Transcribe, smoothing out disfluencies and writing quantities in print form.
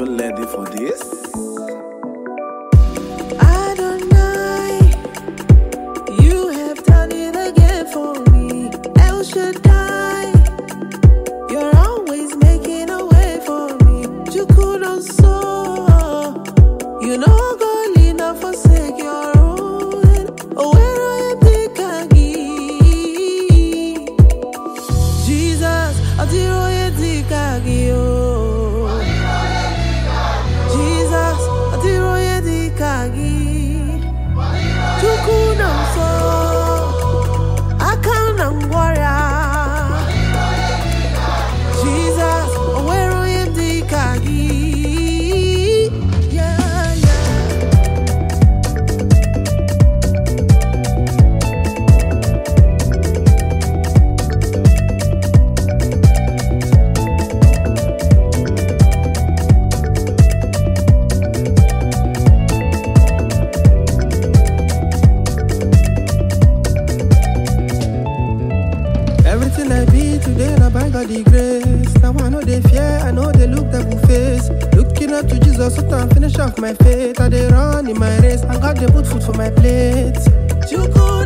you ready for this? Adonai, you have done it again for me. El Shaddai, you're always making a way for me. Chukwudoso, you know God will not forsake your own. Oh, where I pick Jesus, Adiro Yedikagi, oh. Jesus, Adiro Yedikagi. Chukwudoso, Akanangwara. Jesus, oh, where I Yedikagi. Yeah, yeah. Everything I be today, na by God the grace. Now I know they fear, I know they look devil face. Looking up to Jesus, so time finish off my faith. I they run in my race, and God they put food for my plate. Chukwudoso.